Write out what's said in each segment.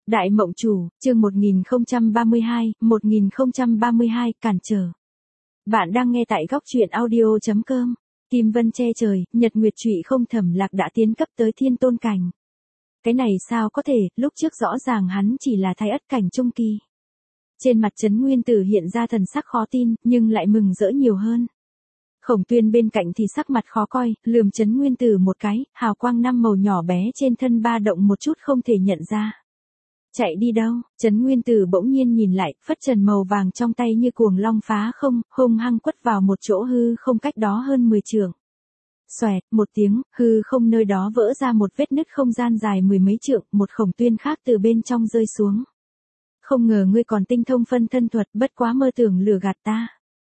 Đại mộng chủ, chương 1032, cản trở. Bạn đang nghe tại góc truyện audio.com. Kim vân che trời, nhật nguyệt trụy không, Thẩm Lạc đã tiến cấp tới thiên tôn cảnh. Cái này sao có thể, lúc trước rõ ràng hắn chỉ là thái ất cảnh trung kỳ. Trên mặt Trấn Nguyên Tử hiện ra thần sắc khó tin, nhưng lại mừng rỡ nhiều hơn. Khổng Tuyên bên cạnh thì sắc mặt khó coi, lườm Trấn Nguyên Tử một cái, hào quang năm màu nhỏ bé trên thân ba động một chút không thể nhận ra. Chạy đi đâu? Trấn Nguyên Tử bỗng nhiên nhìn lại, phất trần màu vàng trong tay như cuồng long phá không, hung hăng quất vào một chỗ hư không cách đó hơn 10 trượng. Xoẹt, một tiếng, hư không nơi đó vỡ ra một vết nứt không gian dài mười mấy trượng, một Khổng Tuyên khác từ bên trong rơi xuống. Không ngờ ngươi còn tinh thông phân thân thuật, bất quá mơ tưởng lừa gạt ta.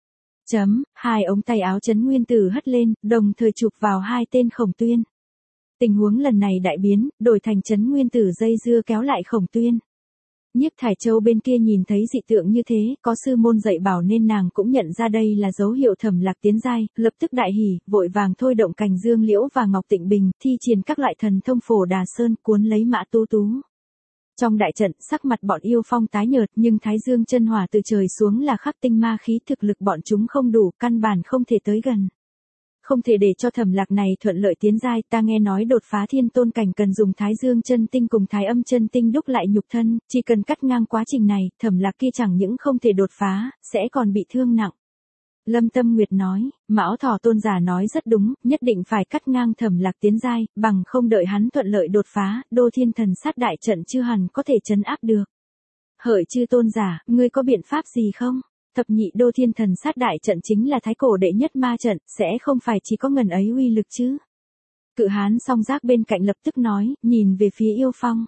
Hai ống tay áo Trấn Nguyên Tử hất lên, đồng thời chụp vào hai tên Khổng Tuyên. Tình huống lần này đại biến, đổi thành Trấn Nguyên Tử dây dưa kéo lại Khổng Tuyên. Nhiếp Thải Châu bên kia nhìn thấy dị tượng như thế, có sư môn dạy bảo nên nàng cũng nhận ra đây là dấu hiệu Thẩm Lạc tiến giai, lập tức đại hỉ, vội vàng thôi động cành dương liễu và ngọc tịnh bình, thi triển các loại thần thông Phổ Đà Sơn cuốn lấy Mã Tú Tú. Trong đại trận, sắc mặt bọn yêu phong tái nhợt, nhưng Thái Dương chân hỏa từ trời xuống là khắc tinh ma khí, thực lực bọn chúng không đủ, căn bản không thể tới gần. Không thể để cho Thẩm Lạc này thuận lợi tiến giai, ta nghe nói đột phá thiên tôn cảnh cần dùng Thái Dương chân tinh cùng Thái Âm chân tinh đúc lại nhục thân, chỉ cần cắt ngang quá trình này, Thẩm Lạc kia chẳng những không thể đột phá, sẽ còn bị thương nặng. Lâm Tâm Nguyệt nói, Mão Thỏ tôn giả nói rất đúng, nhất định phải cắt ngang Thẩm Lạc tiến giai, bằng không đợi hắn thuận lợi đột phá, Đô Thiên Thần Sát đại trận chưa hẳn có thể trấn áp được. Hợi chư tôn giả, ngươi có biện pháp gì không? Thập nhị Đô Thiên Thần Sát đại trận chính là thái cổ đệ nhất ma trận, sẽ không phải chỉ có ngần ấy uy lực chứ? Cự hán song giác bên cạnh lập tức nói, nhìn về phía yêu phong.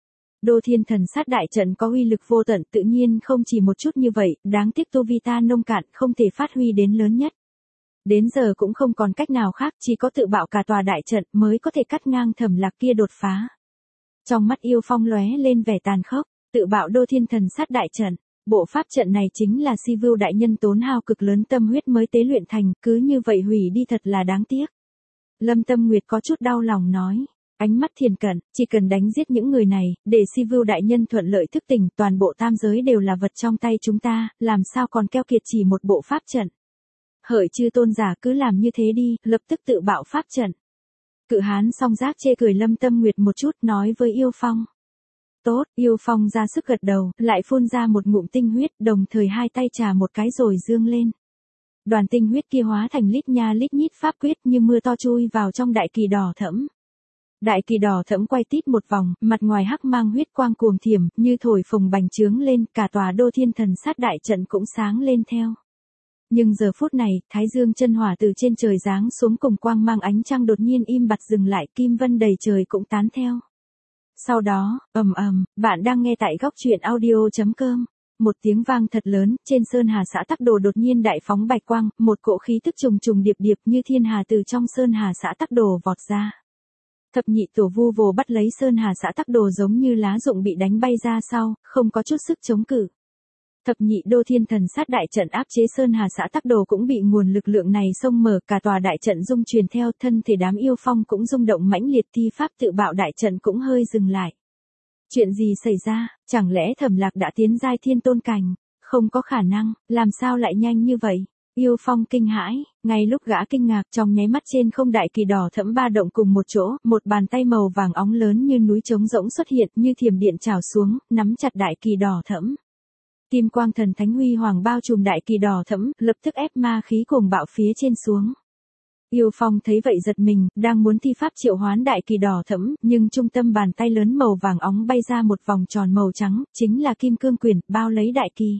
Đô Thiên Thần Sát đại trận có uy lực vô tận, tự nhiên không chỉ một chút như vậy, đáng tiếc tu vi ta nông cạn, không thể phát huy đến lớn nhất. Đến giờ cũng không còn cách nào khác, chỉ có tự bạo cả tòa đại trận mới có thể cắt ngang Thẩm Lạc kia đột phá. Trong mắt yêu phong lóe lên vẻ tàn khốc, tự bạo Đô Thiên Thần Sát đại trận. Bộ pháp trận này chính là Si Vưu đại nhân tốn hao cực lớn tâm huyết mới tế luyện thành, cứ như vậy hủy đi thật là đáng tiếc. Lâm Tâm Nguyệt có chút đau lòng nói, ánh mắt thiền cận, chỉ cần đánh giết những người này, để Si Vưu đại nhân thuận lợi thức tỉnh, toàn bộ tam giới đều là vật trong tay chúng ta, làm sao còn keo kiệt chỉ một bộ pháp trận. Hợi chư tôn giả cứ làm như thế đi, lập tức tự bạo pháp trận. Cự hán song giác chê cười Lâm Tâm Nguyệt một chút, nói với yêu phong. Tốt, yêu phong ra sức gật đầu, lại phun ra một ngụm tinh huyết, đồng thời hai tay chà một cái rồi dương lên. Đoàn tinh huyết kia hóa thành lít nha lít nhít pháp quyết như mưa to chui vào trong đại kỳ đỏ thẫm. Đại kỳ đỏ thẫm quay tít một vòng, mặt ngoài hắc mang huyết quang cuồng thiểm, như thổi phồng bành trướng lên, cả tòa Đô Thiên Thần Sát đại trận cũng sáng lên theo. Nhưng giờ phút này, Thái Dương chân hỏa từ trên trời giáng xuống cùng quang mang ánh trăng đột nhiên im bặt dừng lại, kim vân đầy trời cũng tán theo. Sau đó, bạn đang nghe tại góc truyện audio.com. Một tiếng vang thật lớn, trên Sơn Hà xã Tắc Đồ đột nhiên đại phóng bạch quang, một cỗ khí tức trùng trùng điệp điệp như thiên hà từ trong Sơn Hà xã Tắc Đồ vọt ra. Thập nhị tổ vu vồ bắt lấy Sơn Hà xã Tắc Đồ giống như lá rụng bị đánh bay ra sau, không có chút sức chống cự. Thập nhị Đô Thiên Thần Sát đại trận áp chế Sơn Hà xã Tắc Đồ cũng bị nguồn lực lượng này xông mở, cả tòa đại trận rung truyền theo, thân thể đám yêu phong cũng rung động mãnh liệt, thi pháp tự bạo đại trận cũng hơi dừng lại. Chuyện gì xảy ra, chẳng lẽ Thẩm Lạc đã tiến giai thiên tôn cảnh? Không có khả năng, làm sao lại nhanh như vậy? Yêu phong kinh hãi, ngay lúc gã kinh ngạc, trong nháy mắt trên không đại kỳ đỏ thẫm ba động cùng một chỗ, một bàn tay màu vàng óng lớn như núi trống rỗng xuất hiện, như thiểm điện trào xuống, nắm chặt đại kỳ đỏ thẫm. Kim quang thần thánh huy hoàng bao trùm đại kỳ đỏ thẫm, lập tức ép ma khí cuồng bạo phía trên xuống. Yêu phong thấy vậy giật mình, đang muốn thi pháp triệu hoán đại kỳ đỏ thẫm, nhưng trung tâm bàn tay lớn màu vàng óng bay ra một vòng tròn màu trắng, chính là kim cương quyền, bao lấy đại kỳ.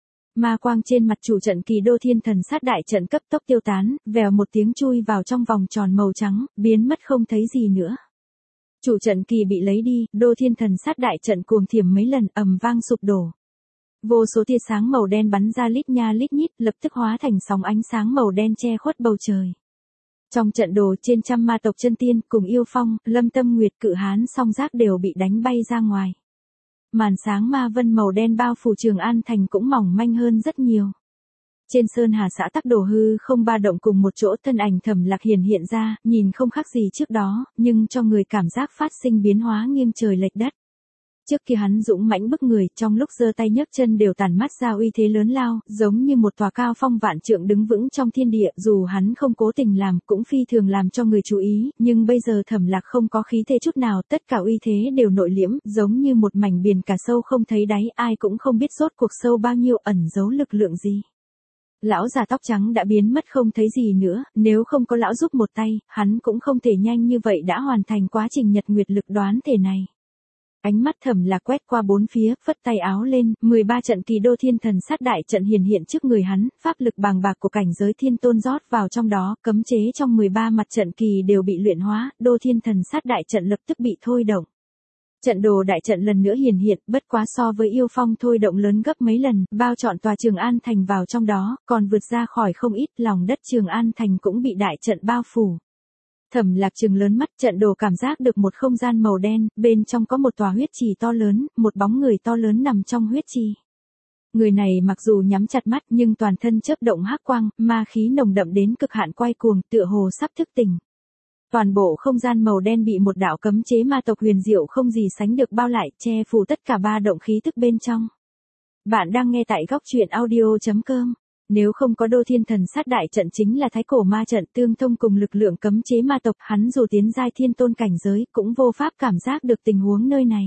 Ma quang trên mặt chủ trận kỳ Đô Thiên Thần Sát đại trận cấp tốc tiêu tán, vèo một tiếng chui vào trong vòng tròn màu trắng, biến mất không thấy gì nữa. Chủ trận kỳ bị lấy đi, Đô Thiên Thần Sát đại trận cuồng thiểm mấy lần, ầm vang sụp đổ. Vô số tia sáng màu đen bắn ra lít nha lít nhít, lập tức hóa thành sóng ánh sáng màu đen che khuất bầu trời. Trong trận đồ, trên trăm ma tộc chân tiên cùng yêu phong, Lâm Tâm Nguyệt, cự hán song giác đều bị đánh bay ra ngoài. Màn sáng ma vân màu đen bao phủ Trường An thành cũng mỏng manh hơn rất nhiều. Trên Sơn Hà xã Tắc Đồ hư không ba động cùng một chỗ, thân ảnh Thẩm Lạc hiện ra, nhìn không khác gì trước đó, nhưng cho người cảm giác phát sinh biến hóa nghiêng trời lệch đất. Trước kia hắn dũng mãnh bức người, trong lúc giơ tay nhấc chân đều tản mát ra uy thế lớn lao, giống như một tòa cao phong vạn trượng đứng vững trong thiên địa, dù hắn không cố tình làm, cũng phi thường làm cho người chú ý, nhưng bây giờ Thẩm Lạc không có khí thế chút nào, tất cả uy thế đều nội liễm, giống như một mảnh biển cả sâu không thấy đáy, ai cũng không biết rốt cuộc sâu bao nhiêu, ẩn giấu lực lượng gì. Lão già tóc trắng đã biến mất không thấy gì nữa, nếu không có lão giúp một tay, hắn cũng không thể nhanh như vậy đã hoàn thành quá trình nhật nguyệt lực đoán thể này. Ánh mắt Thẩm Lạc quét qua bốn phía, phất tay áo lên, 13 trận kỳ đô thiên thần sát đại trận hiện hiện trước người hắn, pháp lực bàng bạc của cảnh giới thiên tôn rót vào trong đó, cấm chế trong 13 mặt trận kỳ đều bị luyện hóa, đô thiên thần sát đại trận lập tức bị thôi động. Trận đồ đại trận lần nữa hiển hiện, bất quá so với yêu phong thôi động lớn gấp mấy lần, bao trọn tòa Trường An Thành vào trong đó, còn vượt ra khỏi không ít, lòng đất Trường An Thành cũng bị đại trận bao phủ. Thẩm Lạc trừng lớn mắt, trận đồ cảm giác được một không gian màu đen, bên trong có một tòa huyết trì to lớn, một bóng người to lớn nằm trong huyết trì. Người này mặc dù nhắm chặt mắt nhưng toàn thân chớp động hắc quang, ma khí nồng đậm đến cực hạn quay cuồng, tựa hồ sắp thức tỉnh. Toàn bộ không gian màu đen bị một đạo cấm chế ma tộc huyền diệu không gì sánh được bao lại, che phủ tất cả ba động khí tức bên trong. Bạn đang nghe tại góc truyện audio.com. Nếu không có đô thiên thần sát đại trận chính là thái cổ ma trận tương thông cùng lực lượng cấm chế ma tộc, hắn dù tiến giai thiên tôn cảnh giới cũng vô pháp cảm giác được tình huống nơi này.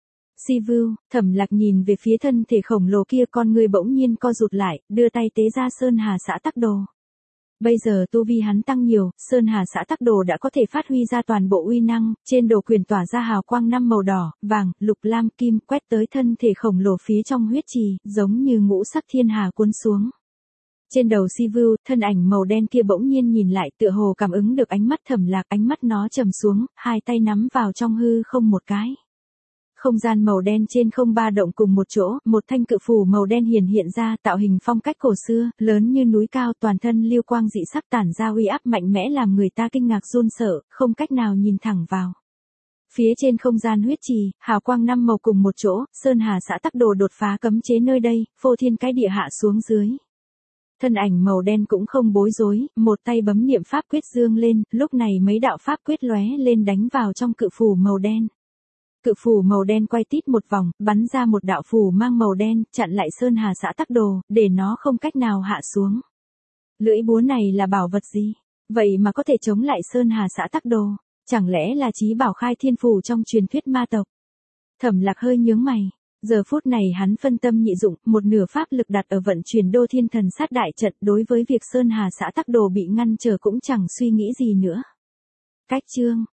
Si Vưu, Thẩm Lạc nhìn về phía thân thể khổng lồ kia, con người bỗng nhiên co rụt lại, đưa tay tế ra Sơn Hà Xã Tắc Đồ. Bây giờ tu vi hắn tăng nhiều, Sơn Hà Xã Tắc Đồ đã có thể phát huy ra toàn bộ uy năng, trên đồ quyền tỏa ra hào quang 5 màu đỏ, vàng, lục lam kim, quét tới thân thể khổng lồ phía trong huyết trì, giống như ngũ sắc thiên hà cuốn xuống. Trên đầu Si Vưu, thân ảnh màu đen kia bỗng nhiên nhìn lại, tựa hồ cảm ứng được ánh mắt Thẩm Lạc, ánh mắt nó trầm xuống, hai tay nắm vào trong hư không một cái. Không gian màu đen trên không ba động cùng một chỗ, một thanh cự phù màu đen hiện ra, tạo hình phong cách cổ xưa, lớn như núi cao, toàn thân lưu quang dị sắc tản ra uy áp mạnh mẽ làm người ta kinh ngạc run sợ, không cách nào nhìn thẳng vào. Phía trên không gian huyết trì, hào quang 5 màu cùng một chỗ, Sơn Hà Xã Tắc Đồ đột phá cấm chế nơi đây, phô thiên cái địa hạ xuống dưới. Thân ảnh màu đen cũng không bối rối, một tay bấm niệm pháp quyết dương lên, lúc này mấy đạo pháp quyết lóe lên đánh vào trong cự phù màu đen. Cự phù màu đen quay tít một vòng, bắn ra một đạo phù mang màu đen, chặn lại Sơn Hà Xã Tắc Đồ, để nó không cách nào hạ xuống. Lưỡi búa này là bảo vật gì? Vậy mà có thể chống lại Sơn Hà Xã Tắc Đồ, chẳng lẽ là chí bảo khai thiên phù trong truyền thuyết ma tộc? Thẩm Lạc hơi nhướng mày. Giờ phút này hắn phân tâm nhị dụng, một nửa pháp lực đặt ở vận chuyển đô thiên thần sát đại trận, đối với việc Sơn Hà Xã Tắc Đồ bị ngăn trở cũng chẳng suy nghĩ gì nữa. Cách chương